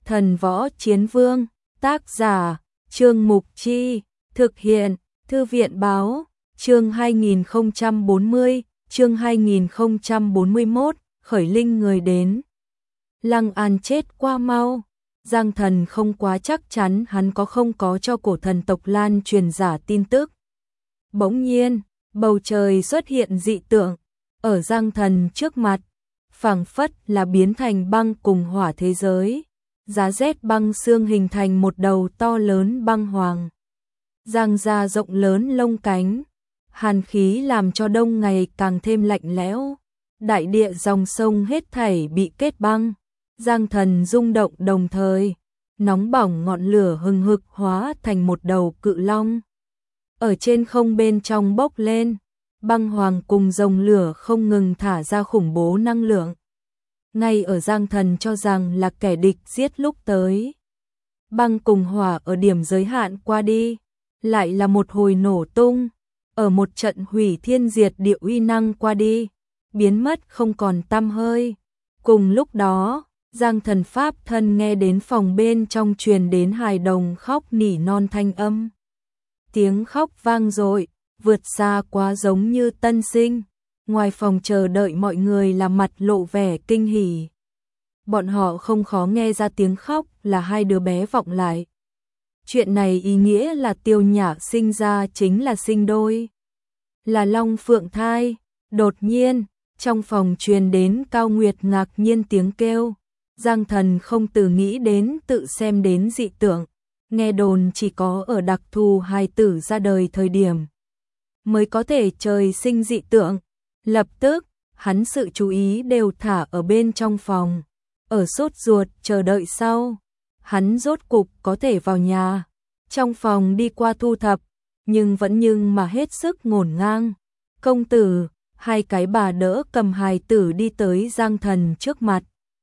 Thần Võ Chiến Vương, tác giả, Trương Mục Chi, thực hiện, Thư viện báo, chương 2040, chương 2041, khởi linh người đến. Lăng An chết qua mau, Giang Thần không quá chắc chắn hắn có không có cho cổ thần tộc lan truyền giả tin tức. Bỗng nhiên, bầu trời xuất hiện dị tượng, ở Giang Thần trước mặt, phảng phất là biến thành băng cùng hỏa thế giới. Giá rét băng xương hình thành một đầu to lớn băng hoàng. Giang ra rộng lớn lông cánh, hàn khí làm cho đông ngày càng thêm lạnh lẽo. Đại địa dòng sông hết thảy bị kết băng. Giang Thần rung động đồng thời, nóng bỏng ngọn lửa hừng hực hóa thành một đầu cự long. Ở trên không bên trong bốc lên, băng hoàng cùng dòng lửa không ngừng thả ra khủng bố năng lượng. Ngay ở Giang Thần cho rằng là kẻ địch giết lúc tới. Băng cùng hỏa ở điểm giới hạn qua đi, lại là một hồi nổ tung, ở một trận hủy thiên diệt địa uy năng qua đi, biến mất không còn tăm hơi. Cùng lúc đó, Giang Thần pháp thân nghe đến phòng bên trong truyền đến hài đồng khóc nỉ non thanh âm. Tiếng khóc vang dội, vượt xa quá giống như tân sinh. Ngoài phòng chờ đợi mọi người là mặt lộ vẻ kinh hỉ. Bọn họ không khó nghe ra tiếng khóc là hai đứa bé vọng lại. Chuyện này ý nghĩa là Tiêu Nhã sinh ra chính là sinh đôi. Là long phượng thai. Đột nhiên, trong phòng truyền đến Cao Nguyệt ngạc nhiên tiếng kêu. Giang Thần không từ nghĩ đến tự xem đến dị tượng. Nghe đồn chỉ có ở đặc thù hài tử ra đời thời điểm mới có thể trời sinh dị tượng. Lập tức, hắn sự chú ý đều thả ở bên trong phòng. Ở sốt ruột chờ đợi sau, hắn rốt cục có thể vào nhà. Trong phòng đi qua thu thập, nhưng mà hết sức ngổn ngang. Công tử, hai cái bà đỡ cầm hài tử đi tới Giang Thần trước mặt.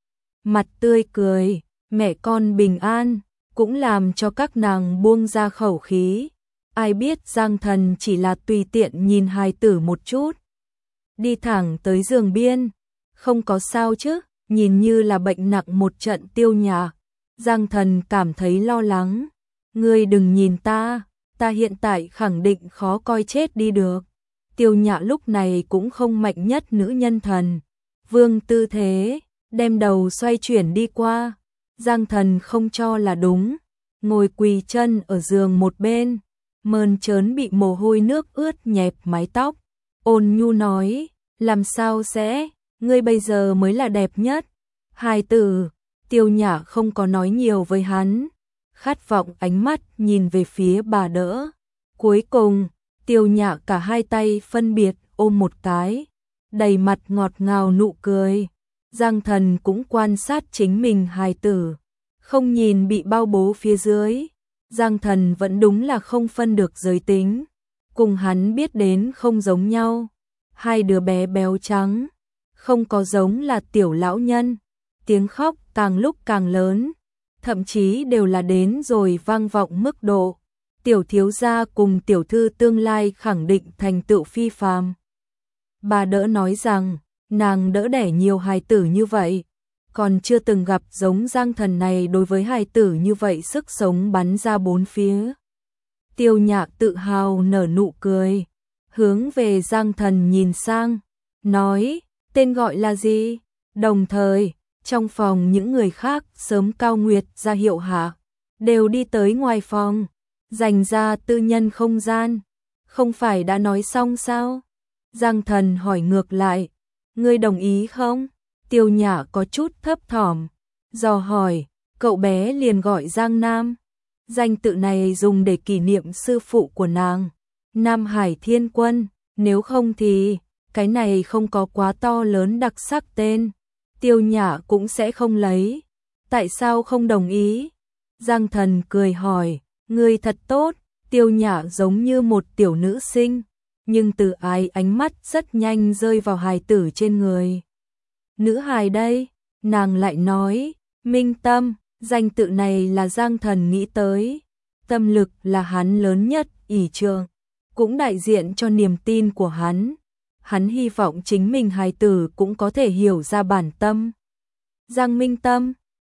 Mặt tươi cười, mẹ con bình an, cũng làm cho các nàng buông ra khẩu khí. Ai biết Giang Thần chỉ là tùy tiện nhìn hài tử một chút. Đi thẳng tới giường biên, không có sao chứ, nhìn như là bệnh nặng một trận. Tiêu Nhã. Giang Thần cảm thấy lo lắng. Ngươi đừng nhìn ta hiện tại khẳng định khó coi chết đi được. Tiêu Nhã lúc này cũng không mạnh nhất nữ nhân thần. Vương tư thế, đem đầu xoay chuyển đi qua. Giang Thần không cho là đúng, ngồi quỳ chân ở giường một bên, mơn trớn bị mồ hôi nước ướt nhẹp mái tóc. Ôn nhu nói, làm sao sẽ, ngươi bây giờ mới là đẹp nhất. Hài tử, Tiêu Nhã không có nói nhiều với hắn, khát vọng ánh mắt nhìn về phía bà đỡ. Cuối cùng, Tiêu Nhã cả hai tay phân biệt ôm một cái, đầy mặt ngọt ngào nụ cười. Giang Thần cũng quan sát chính mình hài tử, không nhìn bị bao bố phía dưới. Giang Thần vẫn đúng là không phân được giới tính, cùng hắn biết đến không giống nhau. Hai đứa bé béo trắng, không có giống là tiểu lão nhân. Tiếng khóc càng lúc càng lớn, thậm chí đều là đến rồi vang vọng mức độ. Tiểu thiếu gia cùng tiểu thư tương lai khẳng định thành tựu phi phàm. Bà đỡ nói rằng, nàng đỡ đẻ nhiều hài tử như vậy, còn chưa từng gặp giống Giang Thần này đối với hài tử như vậy sức sống bắn ra bốn phía. Tiêu Nhã tự hào nở nụ cười, hướng về Giang Thần nhìn sang, nói, tên gọi là gì? Đồng thời, trong phòng những người khác sớm Cao Nguyệt ra hiệu hạ, đều đi tới ngoài phòng, dành ra tư nhân không gian. Không phải đã nói xong sao? Giang Thần hỏi ngược lại, ngươi đồng ý không? Tiêu Nhã có chút thấp thỏm, dò hỏi, cậu bé liền gọi Giang Nam. Danh tự này dùng để kỷ niệm sư phụ của nàng, Nam Hải Thiên Quân, nếu không thì cái này không có quá to lớn đặc sắc tên, Tiêu Nhã cũng sẽ không lấy. Tại sao không đồng ý? Giang Thần cười hỏi, ngươi thật tốt. Tiêu Nhã giống như một tiểu nữ sinh, nhưng từ ái ánh mắt rất nhanh rơi vào hài tử trên người. Nữ hài đây, nàng lại nói, Minh Tâm. Danh tự này là Giang Thần nghĩ tới. Tâm lực là hắn lớn nhất ỷ trường, cũng đại diện cho niềm tin của hắn. Hắn hy vọng chính mình hài tử cũng có thể hiểu ra bản tâm. Giang Minh Tâm,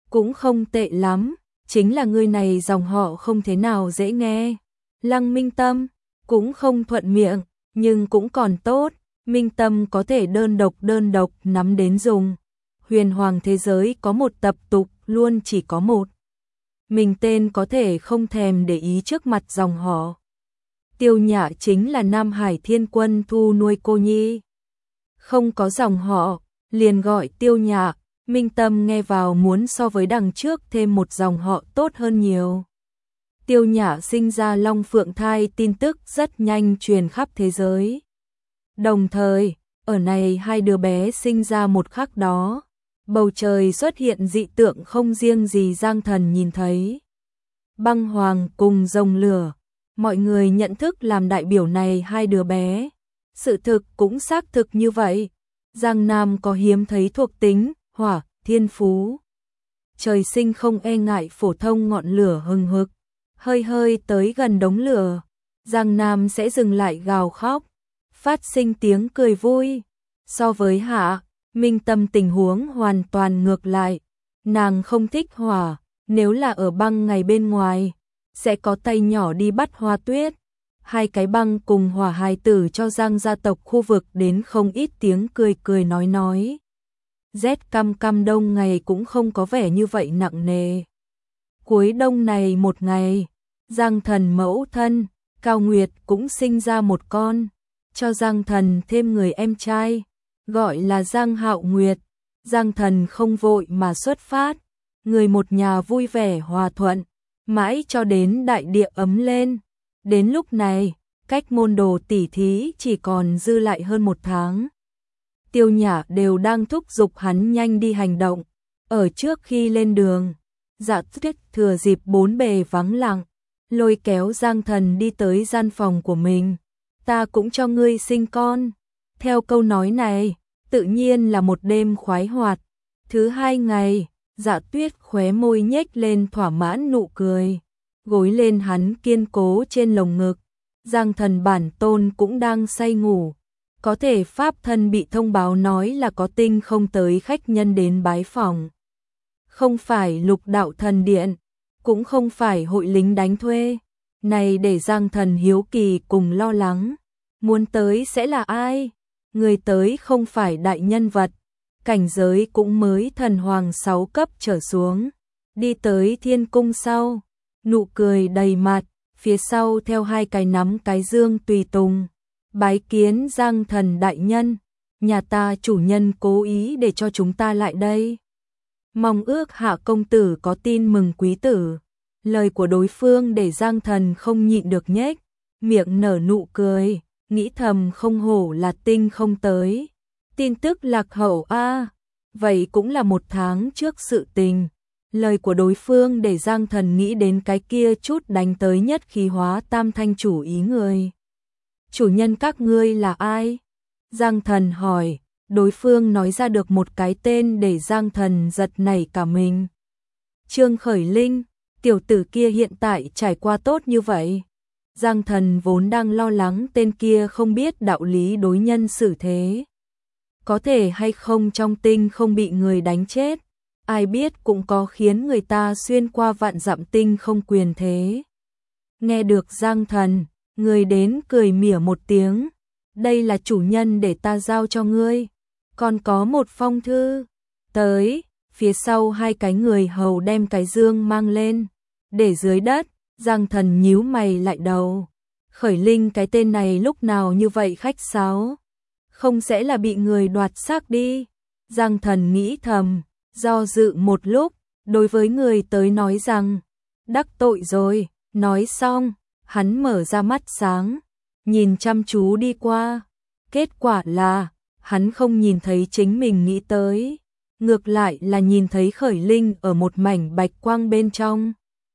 cũng không tệ lắm, chính là ngươi này dòng họ không thế nào dễ nghe. Lăng Minh Tâm cũng không thuận miệng, nhưng cũng còn tốt, Minh Tâm có thể đơn độc nắm đến dùng. Huyền hoàng thế giới có một tập tục luôn chỉ có một. Mình tên có thể không thèm để ý trước mặt dòng họ. Tiêu Nhã chính là Nam Hải Thiên Quân thu nuôi cô nhi. Không có dòng họ, liền gọi Tiêu Nhã. Minh Tâm nghe vào muốn so với đằng trước thêm một dòng họ tốt hơn nhiều. Tiêu Nhã sinh ra long phượng thai tin tức rất nhanh truyền khắp thế giới. Đồng thời, ở này hai đứa bé sinh ra một khắc đó, bầu trời xuất hiện dị tượng không riêng gì Giang Thần nhìn thấy. Băng hoàng cùng rồng lửa, mọi người nhận thức làm đại biểu này hai đứa bé. Sự thực cũng xác thực như vậy. Giang Nam có hiếm thấy thuộc tính, hỏa, thiên phú. Trời sinh không e ngại phổ thông ngọn lửa hừng hực. Hơi tới gần đống lửa, Giang Nam sẽ dừng lại gào khóc, phát sinh tiếng cười vui. So với Hạ, Minh Tâm tình huống hoàn toàn ngược lại. Nàng không thích hỏa, nếu là ở băng ngày bên ngoài, sẽ có tay nhỏ đi bắt hoa tuyết. Hai cái băng cùng hỏa hài tử cho Giang gia tộc khu vực đến không ít tiếng cười nói. Rét căm đông ngày cũng không có vẻ như vậy nặng nề. Cuối đông này một ngày, Giang Thần mẫu thân, Cao Nguyệt cũng sinh ra một con, cho Giang Thần thêm người em trai, gọi là Giang Hạo Nguyệt. Giang Thần không vội mà xuất phát, người một nhà vui vẻ hòa thuận, mãi cho đến đại địa ấm lên. Đến lúc này, cách môn đồ tỉ thí chỉ còn dư lại hơn một tháng. Tiêu Nhã đều đang thúc giục hắn nhanh đi hành động. Ở trước khi lên đường, Dạ Tuyết thừa dịp bốn bề vắng lặng, lôi kéo Giang Thần đi tới gian phòng của mình. Ta cũng cho ngươi sinh con. Theo câu nói này, tự nhiên là một đêm khoái hoạt. Thứ hai ngày, Dạ Tuyết khóe môi nhếch lên thỏa mãn nụ cười, gối lên hắn kiên cố trên lồng ngực. Giang Thần bản tôn cũng đang say ngủ. Có thể pháp thân bị thông báo nói là có tinh không tới khách nhân đến bái phỏng. Không phải Lục Đạo Thần Điện, cũng không phải hội lính đánh thuê. Này để Giang Thần hiếu kỳ cùng lo lắng. Muốn tới sẽ là ai? Người tới không phải đại nhân vật, cảnh giới cũng mới thần hoàng 6 cấp trở xuống. Đi tới thiên cung sau, nụ cười đầy mặt, phía sau theo hai cái nắm cái dương tùy tùng. Bái kiến Giang Thần đại nhân, nhà ta chủ nhân cố ý để cho chúng ta lại đây. Mong ước Hạ công tử có tin mừng quý tử. Lời của đối phương để Giang Thần không nhịn được nhếch miệng nở nụ cười, nghĩ thầm không hổ là tinh không tới. Tin tức lạc hậu a, vậy cũng là một tháng trước sự tình. Lời của đối phương để Giang Thần nghĩ đến cái kia chút đánh tới nhất khí hóa tam thanh chủ ý người. Chủ nhân các ngươi là ai? Giang Thần hỏi, đối phương nói ra được một cái tên để Giang Thần giật nảy cả mình. Trương Khởi Linh, tiểu tử kia hiện tại trải qua tốt như vậy. Giang Thần vốn đang lo lắng tên kia không biết đạo lý đối nhân xử thế. Có thể hay không trong tinh không bị người đánh chết, ai biết cũng có khiến người ta xuyên qua vạn dặm tinh không quyền thế. Nghe được Giang Thần, người đến cười mỉa một tiếng, đây là chủ nhân để ta giao cho ngươi, còn có một phong thư. Tới, phía sau hai cái người hầu đem cái dương mang lên, để dưới đất. Giang Thần nhíu mày lại đầu. Khởi Linh cái tên này lúc nào như vậy khách sáo, không sẽ là bị người đoạt xác đi. Giang Thần nghĩ thầm, do dự một lúc, đối với người tới nói rằng, đắc tội rồi. Nói xong, hắn mở ra mắt sáng, nhìn chăm chú đi qua. Kết quả là, hắn không nhìn thấy chính mình nghĩ tới, ngược lại là nhìn thấy Khởi Linh ở một mảnh bạch quang bên trong.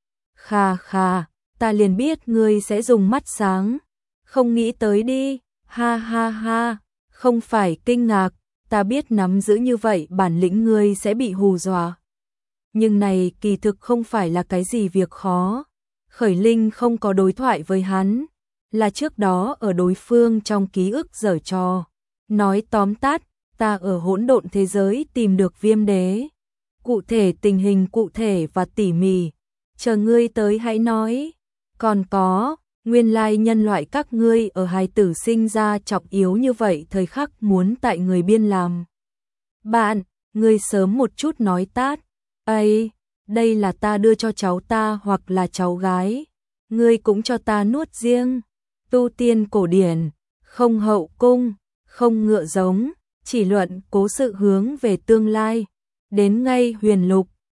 Khà khà, ta liền biết ngươi sẽ dùng mắt sáng, không nghĩ tới đi, ha ha ha, không phải kinh ngạc, ta biết nắm giữ như vậy bản lĩnh ngươi sẽ bị hù dọa. Nhưng này kỳ thực không phải là cái gì việc khó. Khởi Linh không có đối thoại với hắn, là trước đó ở đối phương trong ký ức giở trò. Nói tóm tắt, ta ở hỗn độn thế giới tìm được Viêm Đế. Cụ thể tình hình cụ thể và tỉ mỉ, chờ ngươi tới hãy nói. Còn có, nguyên lai nhân loại các ngươi ở hài tử sinh ra trọng yếu như vậy thời khắc muốn tại người biên làm. Bạn, ngươi sớm một chút nói tát. Ây, đây là ta đưa cho cháu ta hoặc là cháu gái. Ngươi cũng cho ta nuốt riêng. Tu tiên cổ điển, không hậu cung, không ngựa giống, chỉ luận cố sự hướng về tương lai. Đến ngay huyền lục,